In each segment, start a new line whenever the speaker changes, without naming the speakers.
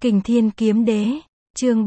Kình Thiên Kiếm Đế, chương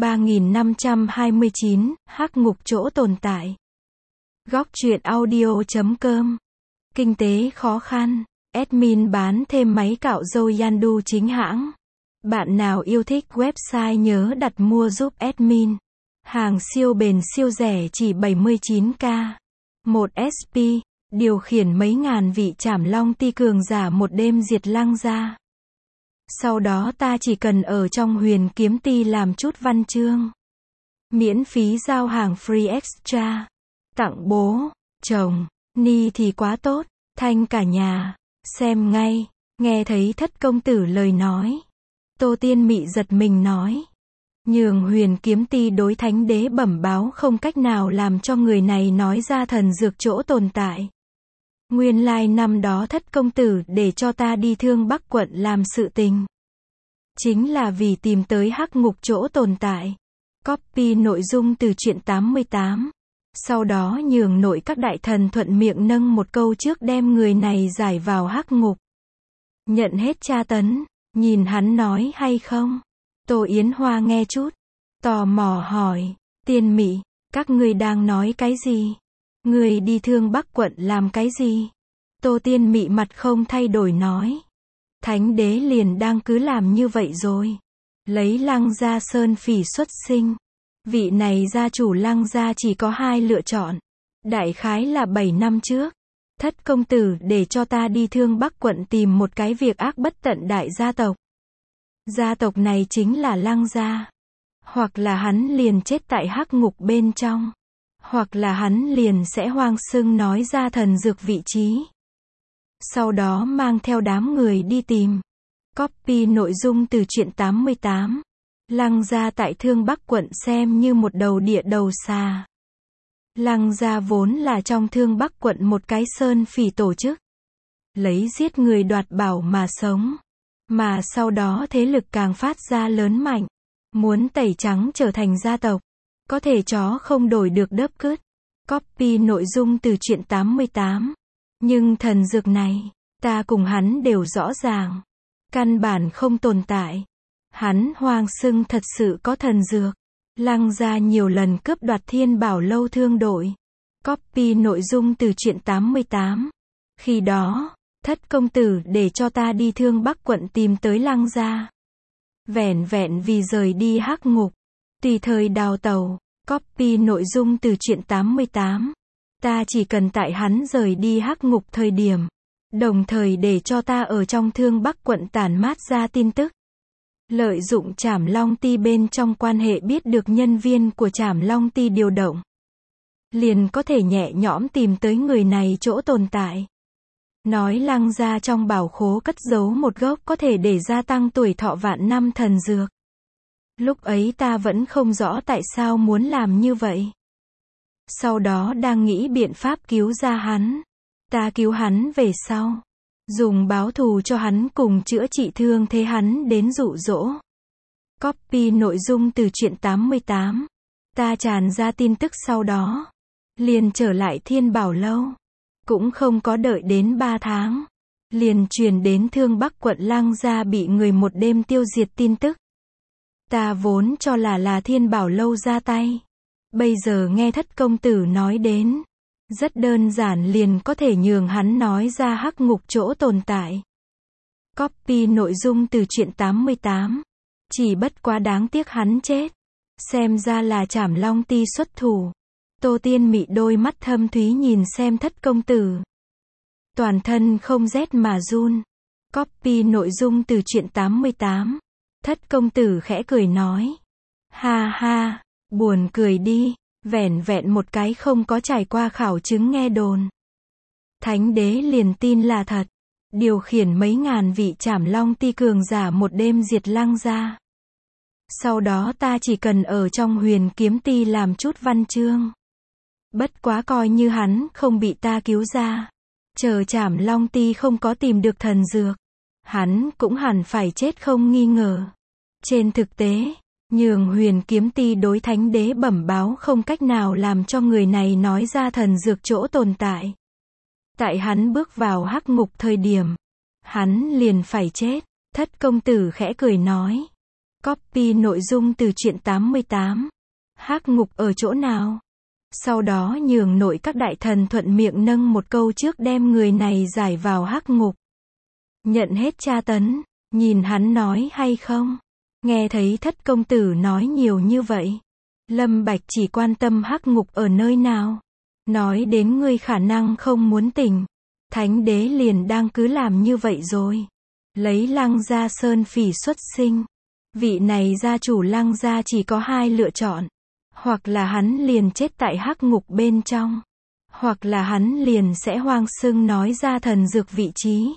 3529, Hắc Ngục chỗ tồn tại. Góc truyện audio.com. Kinh tế khó khăn, admin bán thêm máy cạo râu Yandu chính hãng. Bạn nào yêu thích website nhớ đặt mua giúp admin. Hàng siêu bền siêu rẻ chỉ 79k. 1 SP, điều khiển mấy ngàn vị Trảm Long Ti cường giả một đêm diệt Lăng Gia. Sau đó ta chỉ cần ở trong Huyền Kiếm Ti làm chút văn chương. Miễn phí giao hàng free extra. Tặng bố, chồng, ni thì quá tốt, thanh cả nhà. Xem ngay, nghe thấy thất công tử lời nói. Tô Tiên Mị giật mình nói. Nhường Huyền Kiếm Ti đối thánh đế bẩm báo không cách nào làm cho người này nói ra thần dược chỗ tồn tại. Nguyên lai năm đó thất công tử để cho ta đi Thương Bắc quận làm sự tình. Chính là vì tìm tới Hắc Ngục chỗ tồn tại. Copy nội dung từ truyện 88. Sau đó nhường nội các đại thần thuận miệng nâng một câu trước đem người này giải vào Hắc Ngục. Nhận hết tra tấn, nhìn hắn nói hay không? Tô Yến Hoa nghe chút, tò mò hỏi, Tiên Mị, các ngươi đang nói cái gì? Người đi Thương Bắc quận làm cái gì? Tô Tiên Mị mặt không thay đổi nói. Thánh đế liền đang cứ làm như vậy rồi. Lấy Lăng Gia Sơn Phỉ xuất sinh. Vị này gia chủ Lăng Gia chỉ có hai lựa chọn. Đại khái là 7 năm trước. Thất công tử để cho ta đi Thương Bắc quận tìm một cái việc ác bất tận đại gia tộc. Gia tộc này chính là Lăng Gia. Hoặc là hắn liền chết tại Hắc Ngục bên trong. Hoặc là hắn liền sẽ hoang xưng nói ra thần dược vị trí. Sau đó mang theo đám người đi tìm. Copy nội dung từ truyện 88. Lăng Gia tại Thương Bắc quận xem như một đầu địa đầu xà. Lăng Gia vốn là trong Thương Bắc quận một cái sơn phỉ tổ chức. Lấy giết người đoạt bảo mà sống. Mà sau đó thế lực càng phát ra lớn mạnh. Muốn tẩy trắng trở thành gia tộc. Có thể chó không đổi được đớp cứt. Copy nội dung từ truyện 88. Nhưng thần dược này, ta cùng hắn đều rõ ràng. Căn bản không tồn tại. Hắn hoang xưng thật sự có thần dược. Lăng Gia nhiều lần cướp đoạt Thiên Bảo Lâu thương đội. Copy nội dung từ truyện 88. Khi đó, thất công tử để cho ta đi Thương Bắc quận tìm tới Lăng Gia. Vẻn vẹn vì rời đi Hắc Ngục. Tùy thời đào tàu. Copy nội dung từ truyện 88. Ta chỉ cần tại hắn rời đi Hắc Ngục thời điểm. Đồng thời để cho ta ở trong Thương Bắc quận tản mát ra tin tức. Lợi dụng Trảm Long Ti bên trong quan hệ biết được nhân viên của Trảm Long Ti điều động. Liền có thể nhẹ nhõm tìm tới người này chỗ tồn tại. Nói Lăng Gia trong bảo khố cất giấu một gốc có thể để gia tăng tuổi thọ vạn năm thần dược. Lúc ấy ta vẫn không rõ tại sao muốn làm như vậy. Sau đó đang nghĩ biện pháp cứu ra hắn. Ta cứu hắn về sau. Dùng báo thù cho hắn cùng chữa trị thương thế hắn đến dụ dỗ. Copy nội dung từ truyện 88. Ta tràn ra tin tức sau đó. Liền trở lại Thiên Bảo Lâu. Cũng không có đợi đến 3 tháng. Liền truyền đến Thương Bắc quận Lăng Gia bị người một đêm tiêu diệt tin tức. Ta vốn cho là Thiên Bảo Lâu ra tay. Bây giờ nghe thất công tử nói đến. Rất đơn giản liền có thể nhường hắn nói ra Hắc Ngục chỗ tồn tại. Copy nội dung từ truyện 88. Chỉ bất quá đáng tiếc hắn chết. Xem ra là Trảm Long Ti xuất thủ. Tô Tiên Mị đôi mắt thâm thúy nhìn xem thất công tử. Toàn thân không rét mà run. Copy nội dung từ truyện 88. Thất công tử khẽ cười nói. Ha ha, buồn cười đi. Vẻn vẹn một cái không có trải qua khảo chứng nghe đồn. Thánh đế liền tin là thật. Điều khiển mấy ngàn vị Trảm Long Ti cường giả một đêm diệt Lăng Gia. Sau đó ta chỉ cần ở trong Huyền Kiếm Ti làm chút văn chương. Bất quá coi như hắn không bị ta cứu ra. Chờ Trảm Long Ti không có tìm được thần dược. Hắn cũng hẳn phải chết không nghi ngờ. Trên thực tế, nhường Huyền Kiếm Ti đối thánh đế bẩm báo không cách nào làm cho người này nói ra thần dược chỗ tồn tại. Tại hắn bước vào Hắc Ngục thời điểm, hắn liền phải chết. Thất công tử khẽ cười nói. Copy nội dung từ truyện 88. Hắc ngục ở chỗ nào? Sau đó nhường nội các đại thần thuận miệng nâng một câu trước đem người này giải vào hắc ngục. Nhận hết tra tấn, nhìn hắn nói hay không? Nghe thấy thất công tử nói nhiều như vậy. Lâm Bạch chỉ quan tâm hắc ngục ở nơi nào. Nói đến ngươi khả năng không muốn tỉnh. Thánh đế liền đang cứ làm như vậy rồi. Lấy Lăng Gia Sơn Phỉ xuất sinh. Vị này gia chủ Lăng Gia chỉ có hai lựa chọn. Hoặc là hắn liền chết tại hắc ngục bên trong. Hoặc là hắn liền sẽ hoang xưng nói ra thần dược vị trí.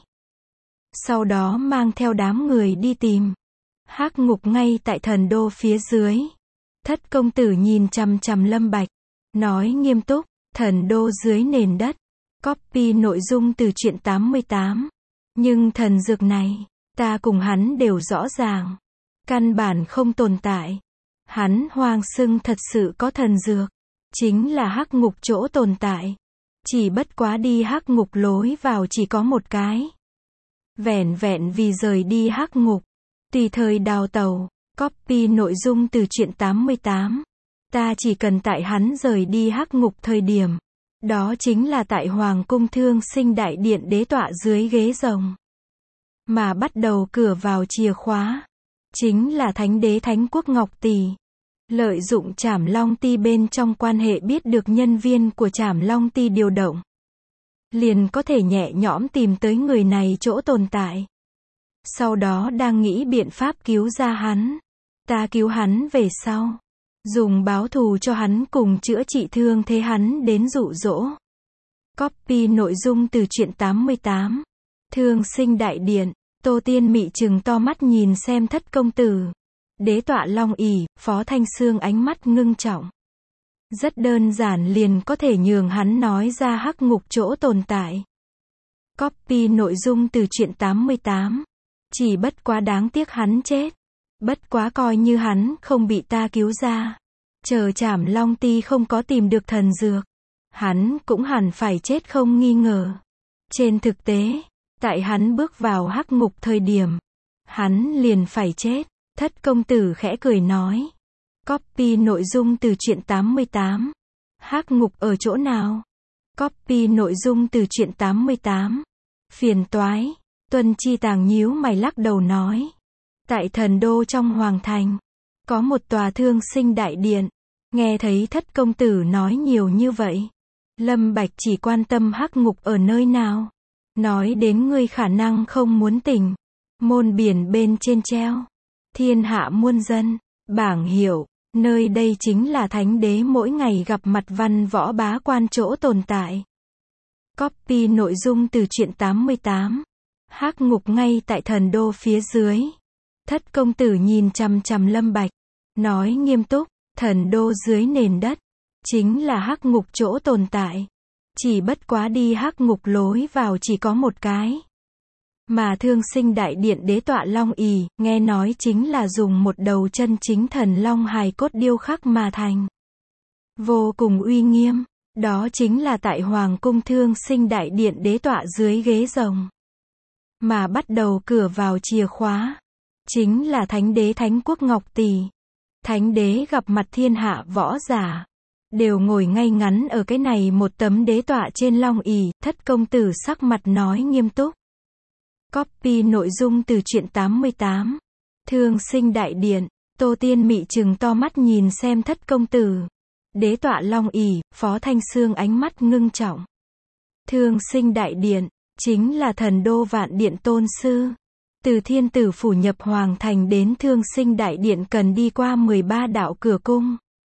Sau đó mang theo đám người đi tìm. Hắc ngục ngay tại thần đô phía dưới. Thất công tử nhìn chằm chằm Lâm Bạch. Nói nghiêm túc, thần đô dưới nền đất. Copy nội dung từ truyện 88. Nhưng thần dược này, ta cùng hắn đều rõ ràng. Căn bản không tồn tại. Hắn hoang xưng thật sự có thần dược. Chính là hắc ngục chỗ tồn tại. Chỉ bất quá đi hắc ngục lối vào chỉ có một cái. Vẻn vẹn vì rời đi hắc ngục. Tùy thời đào tàu. Copy nội dung từ truyện 88. Ta chỉ cần tại hắn rời đi hắc ngục thời điểm. Đó chính là tại Hoàng cung Thương Sinh Đại Điện đế tọa dưới ghế rồng. Mà bắt đầu cửa vào chìa khóa. Chính là Thánh đế Thánh quốc Ngọc Tỷ. Lợi dụng Trảm Long Ti bên trong quan hệ biết được nhân viên của Trảm Long Ti điều động. Liền có thể nhẹ nhõm tìm tới người này chỗ tồn tại. Sau đó đang nghĩ biện pháp cứu ra hắn. Ta cứu hắn về sau. Dùng báo thù cho hắn cùng chữa trị thương thế hắn đến dụ dỗ. Copy nội dung từ truyện 88. Thương Sinh Đại Điện. Tô Tiên Mị trừng to mắt nhìn xem thất công tử. Đế tọa Long ỷ, Phó Thanh Xương ánh mắt ngưng trọng. Rất đơn giản liền có thể nhường hắn nói ra hắc ngục chỗ tồn tại. Copy nội dung từ truyện 88. Chỉ bất quá đáng tiếc hắn chết. Bất quá coi như hắn không bị ta cứu ra. Chờ Trảm Long Ti không có tìm được thần dược. Hắn cũng hẳn phải chết không nghi ngờ. Trên thực tế, tại hắn bước vào hắc ngục thời điểm, hắn liền phải chết. Thất công tử khẽ cười nói. Copy nội dung từ truyện 88. Hắc ngục ở chỗ nào? Copy nội dung từ truyện 88. Phiền toái. Tuân Chi Tàng nhíu mày lắc đầu nói. Tại thần đô trong hoàng thành, có một tòa Thương Sinh Đại Điện. Nghe thấy thất công tử nói nhiều như vậy. Lâm Bạch chỉ quan tâm hắc ngục ở nơi nào. Nói đến ngươi khả năng không muốn tỉnh. Môn biển bên trên treo. Thiên hạ muôn dân. Bảng hiệu. Nơi đây chính là thánh đế mỗi ngày gặp mặt văn võ bá quan chỗ tồn tại. Copy nội dung từ truyện 88. Hắc ngục ngay tại thần đô phía dưới. Thất công tử nhìn chằm chằm Lâm Bạch. Nói nghiêm túc, thần đô dưới nền đất. Chính là hắc ngục chỗ tồn tại. Chỉ bất quá đi hắc ngục lối vào chỉ có một cái. Mà Thương Sinh Đại Điện đế tọa Long ỷ, nghe nói chính là dùng một đầu chân chính thần long hài cốt điêu khắc mà thành. Vô cùng uy nghiêm. Đó chính là tại Hoàng cung Thương Sinh Đại Điện đế tọa dưới ghế rồng. Mà bắt đầu cửa vào chìa khóa. Chính là Thánh đế Thánh quốc Ngọc Tỷ. Thánh đế gặp mặt thiên hạ võ giả. Đều ngồi ngay ngắn ở cái này một tấm đế tọa trên Long ỷ. Thất công tử sắc mặt nói nghiêm túc. Copy nội dung từ truyện 88. Thương Sinh Đại Điện. Tô Tiên Mị trừng to mắt nhìn xem thất công tử. Đế tọa Long ỷ, Phó Thanh Xương ánh mắt ngưng trọng. Thương Sinh Đại Điện. Chính là thần đô Vạn Điện tôn sư. Từ Thiên Tử phủ nhập hoàng thành đến Thương Sinh Đại Điện cần đi qua 13 đạo cửa cung.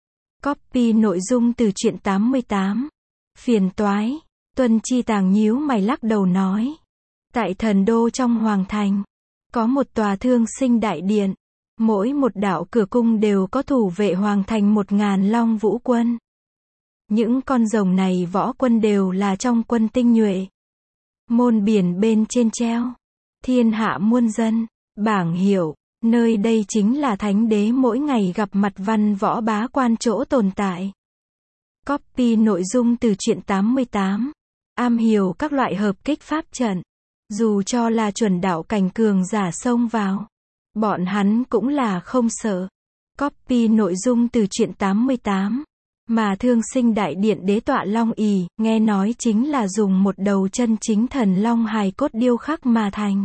Copy nội dung từ truyện 88. Phiền toái. Tuân Chi Tàng nhíu mày lắc đầu nói. Tại thần đô trong hoàng thành, có một tòa Thương Sinh Đại Điện. Mỗi một đạo cửa cung đều có thủ vệ hoàng thành 1000 long vũ quân. Những con rồng này võ quân đều là trong quân tinh nhuệ. Môn biển bên trên treo. Thiên hạ muôn dân. Bảng hiệu. Nơi đây chính là thánh đế mỗi ngày gặp mặt văn võ bá quan chỗ tồn tại. Copy nội dung từ truyện 88. Am hiểu các loại hợp kích pháp trận. Dù cho là chuẩn đạo cảnh cường giả xông vào. Bọn hắn cũng là không sợ. Copy nội dung từ truyện 88. Mà Thương Sinh Đại Điện đế tọa long ỷ, nghe nói chính là dùng một đầu chân chính thần long hài cốt điêu khắc mà thành.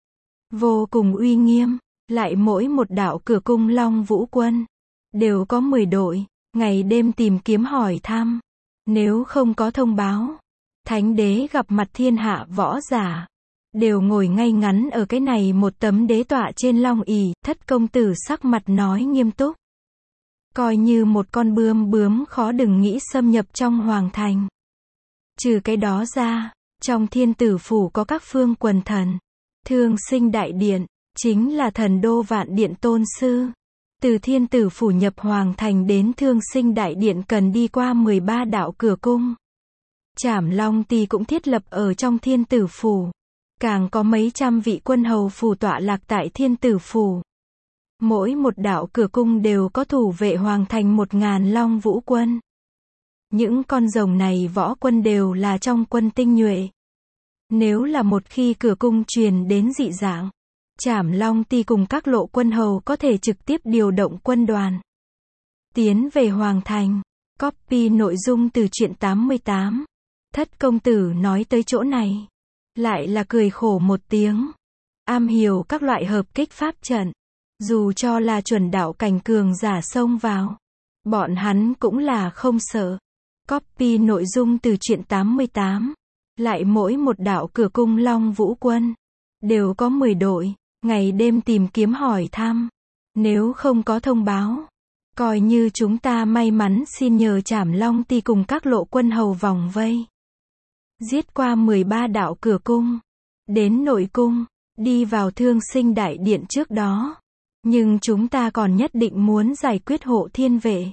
Vô cùng uy nghiêm, lại mỗi một đạo cửa cung Long Vũ Quân đều có 10 đội, ngày đêm tìm kiếm hỏi thăm. Nếu không có thông báo, Thánh đế gặp mặt thiên hạ võ giả, đều ngồi ngay ngắn ở cái này một tấm đế tọa trên long ỷ. Thất công tử sắc mặt nói nghiêm túc. Coi như một con bướm khó đừng nghĩ xâm nhập trong hoàng thành. Trừ cái đó ra, trong thiên tử phủ có các phương quần thần. Thương Sinh Đại Điện, chính là thần đô vạn điện tôn sư. Từ thiên tử phủ nhập hoàng thành đến Thương Sinh Đại Điện cần đi qua 13 đạo cửa cung. Trảm Long Tỳ cũng thiết lập ở trong thiên tử phủ. Càng có mấy trăm vị quân hầu phủ tọa lạc tại thiên tử phủ. Mỗi một đạo cửa cung đều có thủ vệ hoàng thành 1000 Long Vũ Quân. Những con rồng này võ quân đều là trong quân tinh nhuệ. Nếu là một khi cửa cung truyền đến dị dạng, Trảm Long Tỳ cùng các lộ quân hầu có thể trực tiếp điều động quân đoàn tiến về hoàng thành. Copy nội dung từ truyện 88. Thất công tử nói tới chỗ này, lại là cười khổ một tiếng. Am hiểu các loại hợp kích pháp trận, dù cho là chuẩn đạo cảnh cường giả xông vào, bọn hắn cũng là không sợ. Copy nội dung từ truyện 88. Lại mỗi một đạo cửa cung Long Vũ Quân đều có 10 đội, ngày đêm tìm kiếm hỏi thăm. Nếu không có thông báo, coi như chúng ta may mắn xin nhờ Trảm Long Tỳ cùng các lộ quân hầu vòng vây, giết qua 13 đạo cửa cung, đến nội cung, đi vào Thương Sinh Đại Điện trước đó. Nhưng chúng ta còn nhất định muốn giải quyết Hộ Thiên Vệ.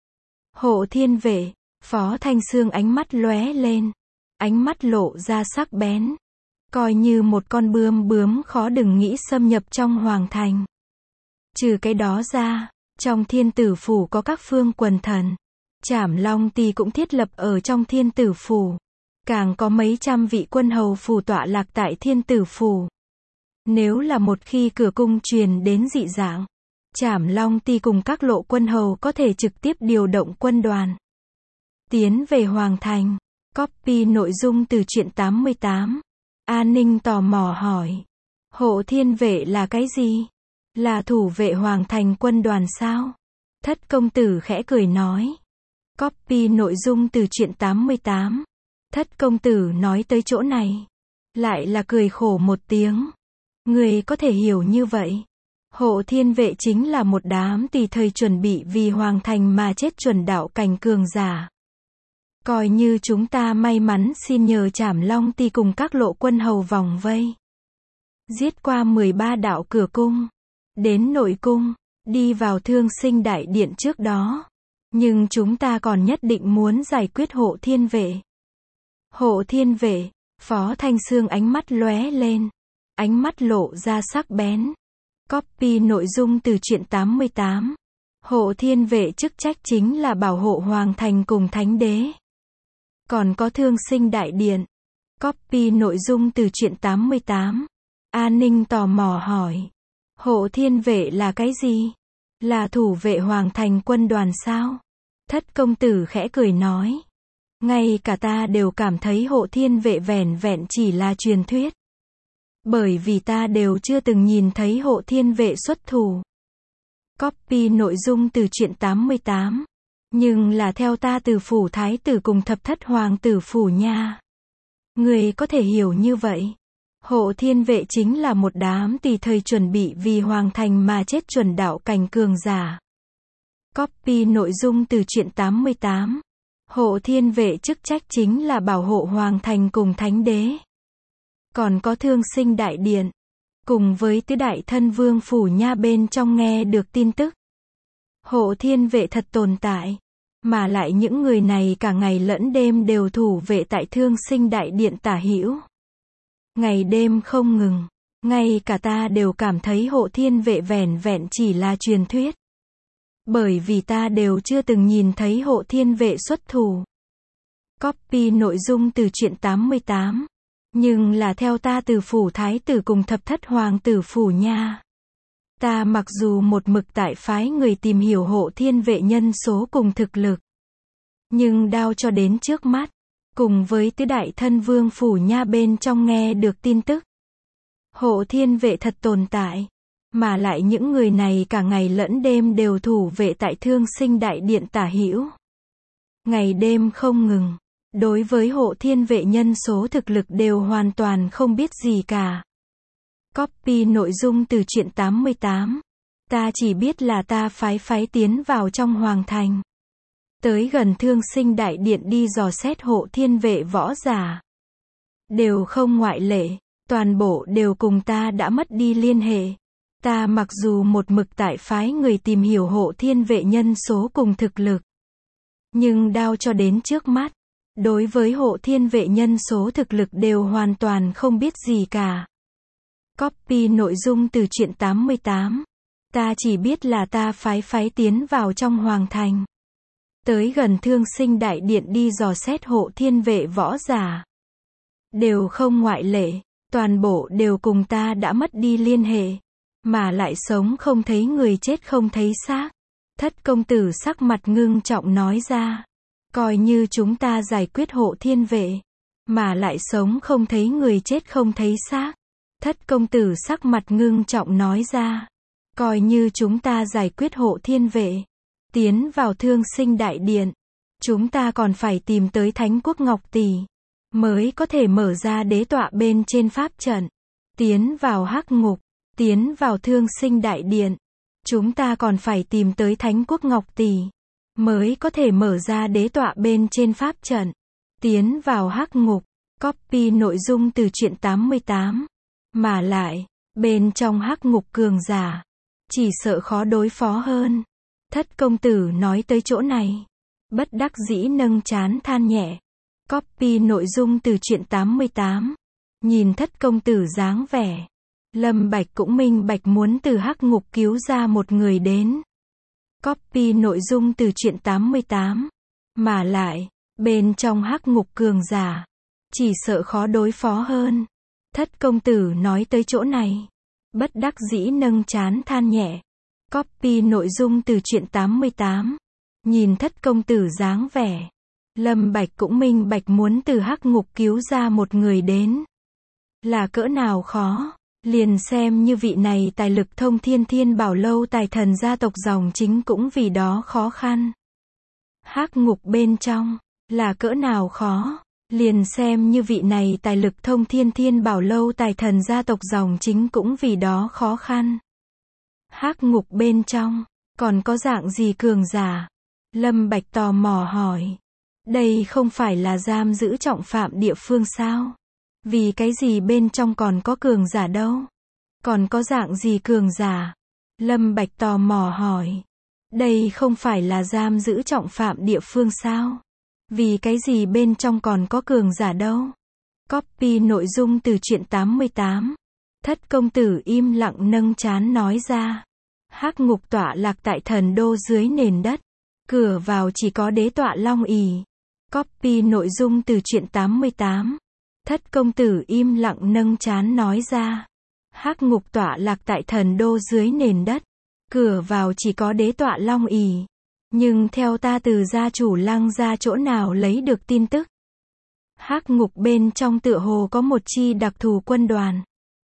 Hộ Thiên Vệ, Phó Thanh Xương ánh mắt lóe lên, ánh mắt lộ ra sắc bén. Coi như một con bướm khó đừng nghĩ xâm nhập trong hoàng thành. Trừ cái đó ra, trong thiên tử phủ có các phương quần thần. Trảm Long Tỳ cũng thiết lập ở trong thiên tử phủ. Càng có mấy trăm vị quân hầu phủ tọa lạc tại thiên tử phủ. Nếu là một khi cửa cung truyền đến dị dạng, Trảm Long Tỳ cùng các lộ quân hầu có thể trực tiếp điều động quân đoàn tiến về hoàng thành. Copy nội dung từ truyện 88. An Ninh tò mò hỏi. Hộ Thiên Vệ là cái gì? Là thủ vệ hoàng thành quân đoàn sao? Thất công tử khẽ cười nói. Copy nội dung từ truyện 88. Thất công tử nói tới chỗ này, lại là cười khổ một tiếng. Người có thể hiểu như vậy. Hộ Thiên Vệ chính là một đám tùy thời chuẩn bị vì hoàng thành mà chết chuẩn đạo cảnh cường giả. Coi như chúng ta may mắn xin nhờ Trảm Long Tỳ cùng các lộ quân hầu vòng vây, giết qua 13 đạo cửa cung, đến nội cung, đi vào Thương Sinh Đại Điện trước đó. Nhưng chúng ta còn nhất định muốn giải quyết Hộ Thiên Vệ. Hộ Thiên Vệ, Phó Thanh Xương ánh mắt lóe lên, ánh mắt lộ ra sắc bén. Copy nội dung từ truyện 88. Hộ Thiên Vệ chức trách chính là bảo hộ hoàng thành cùng Thánh đế. Còn có Thương Sinh Đại Điện. Copy nội dung từ truyện 88. An Ninh tò mò hỏi. Hộ Thiên Vệ là cái gì? Là thủ vệ hoàng thành quân đoàn sao? Thất công tử khẽ cười nói. Ngay cả ta đều cảm thấy Hộ Thiên Vệ vẻn vẹn chỉ là truyền thuyết. Bởi vì ta đều chưa từng nhìn thấy Hộ Thiên Vệ xuất thủ. Copy nội dung từ truyện 88. Nhưng là theo ta từ phủ thái tử cùng thập thất hoàng tử phủ nha. Người có thể hiểu như vậy. Hộ Thiên Vệ chính là một đám tùy thời chuẩn bị vì hoàng thành mà chết chuẩn đạo cảnh cường giả. Copy nội dung từ truyện 88. Hộ Thiên Vệ chức trách chính là bảo hộ hoàng thành cùng Thánh đế. Còn có Thương Sinh Đại Điện, cùng với tứ đại thân vương phủ nha bên trong nghe được tin tức. Hộ Thiên Vệ thật tồn tại. Mà lại những người này cả ngày lẫn đêm đều thủ vệ tại Thương Sinh Đại Điện tả hữu. Ngày đêm không ngừng. Ngay cả ta đều cảm thấy Hộ Thiên Vệ vẻn vẹn chỉ là truyền thuyết. Bởi vì ta đều chưa từng nhìn thấy Hộ Thiên Vệ xuất thủ. Copy nội dung từ truyện 88. Nhưng là theo ta từ phủ thái tử cùng thập thất hoàng tử phủ nha. Ta mặc dù một mực tại phái người tìm hiểu hộ thiên vệ nhân số cùng thực lực, nhưng đao cho đến trước mắt, cùng với tứ đại thân vương phủ nha bên trong nghe được tin tức. Hộ thiên vệ thật tồn tại, mà lại những người này cả ngày lẫn đêm đều thủ vệ tại Thương Sinh đại điện tả hữu. Ngày đêm không ngừng, đối với hộ thiên vệ nhân số thực lực đều hoàn toàn không biết gì cả. Copy nội dung từ truyện 88. Ta chỉ biết là ta phái tiến vào trong hoàng thành. Tới gần Thương Sinh đại điện đi dò xét hộ thiên vệ võ giả. Đều không ngoại lệ, toàn bộ đều cùng ta đã mất đi liên hệ. Ta mặc dù một mực tại phái người tìm hiểu hộ thiên vệ nhân số cùng thực lực, nhưng đao cho đến trước mắt, đối với hộ thiên vệ nhân số thực lực đều hoàn toàn không biết gì cả. Copy nội dung từ truyện 88. Ta chỉ biết là ta phái tiến vào trong hoàng thành. Tới gần Thương Sinh đại điện đi dò xét hộ thiên vệ võ giả. Đều không ngoại lệ, toàn bộ đều cùng ta đã mất đi liên hệ, mà lại sống không thấy người chết không thấy xác. Thất công tử sắc mặt ngưng trọng nói ra. Coi như chúng ta giải quyết hộ thiên vệ, mà lại sống không thấy người chết không thấy xác. Thất công tử sắc mặt ngưng trọng nói ra. Coi như chúng ta giải quyết hộ thiên vệ, tiến vào Thương Sinh đại điện, chúng ta còn phải tìm tới Thánh Quốc Ngọc Tỷ, mới có thể mở ra đế tọa bên trên pháp trận, tiến vào hắc ngục, tiến vào Thương Sinh đại điện. Chúng ta còn phải tìm tới Thánh Quốc Ngọc Tỷ, mới có thể mở ra đế tọa bên trên pháp trận, tiến vào hắc ngục. Copy nội dung từ truyện 88. Mà lại, bên trong hắc ngục cường giả, chỉ sợ khó đối phó hơn. Thất công tử nói tới chỗ này, bất đắc dĩ nâng trán than nhẹ. Copy nội dung từ truyện 88. Nhìn thất công tử dáng vẻ, Lâm Bạch cũng minh bạch muốn từ hắc ngục cứu ra một người đến. Copy nội dung từ truyện 88. Mà lại, bên trong hắc ngục cường giả, chỉ sợ khó đối phó hơn. Thất công tử nói tới chỗ này, bất đắc dĩ nâng trán than nhẹ. Copy nội dung từ truyện 88. Nhìn thất công tử dáng vẻ, Lâm Bạch cũng minh bạch muốn từ hắc ngục cứu ra một người đến, là cỡ nào khó. Liền xem như vị này tài lực thông thiên bảo lâu tài thần gia tộc dòng chính cũng vì đó khó khăn. Hắc ngục bên trong, là cỡ nào khó. Liền xem như vị này tài lực thông thiên bảo lâu tài thần gia tộc dòng chính cũng vì đó khó khăn. Hắc ngục bên trong, còn có dạng gì cường giả? Lâm Bạch tò mò hỏi. Đây không phải là giam giữ trọng phạm địa phương sao? Vì cái gì bên trong còn có cường giả đâu? Còn có dạng gì cường giả? Lâm Bạch tò mò hỏi. Đây không phải là giam giữ trọng phạm địa phương sao? Vì cái gì bên trong còn có cường giả đâu? Copy nội dung từ truyện 88. Thất công tử im lặng nâng trán nói ra. Hắc ngục tọa lạc tại thần đô dưới nền đất. Cửa vào chỉ có đế tọa Long ỷ. Copy nội dung từ truyện 88. Thất công tử im lặng nâng trán nói ra. Hắc ngục tọa lạc tại thần đô dưới nền đất. Cửa vào chỉ có đế tọa Long ỷ. Nhưng theo ta từ gia chủ Lăng gia chỗ nào lấy được tin tức, hắc ngục bên trong tựa hồ có một chi đặc thù quân đoàn.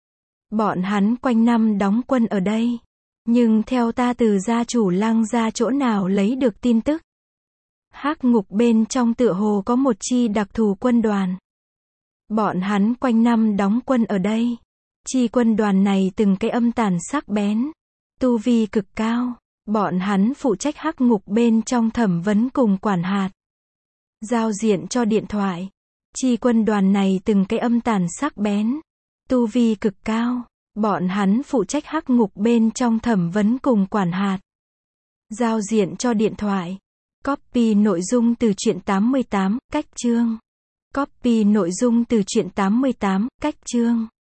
Bọn hắn quanh năm đóng quân ở đây. Nhưng theo ta từ gia chủ Lăng gia chỗ nào lấy được tin tức, hắc ngục bên trong tựa hồ có một chi đặc thù quân đoàn. Bọn hắn quanh năm đóng quân ở đây. Chi quân đoàn này từng cái âm tàn sắc bén, tu vi cực cao. Bọn hắn phụ trách hắc ngục bên trong thẩm vấn cùng quản hạt, giao diện cho điện thoại. Chi quân đoàn này từng cái âm tàn sắc bén, tu vi cực cao. Bọn hắn phụ trách hắc ngục bên trong thẩm vấn cùng quản hạt, giao diện cho điện thoại. Copy nội dung từ truyện 88, cách chương. Copy nội dung từ truyện 88, cách chương.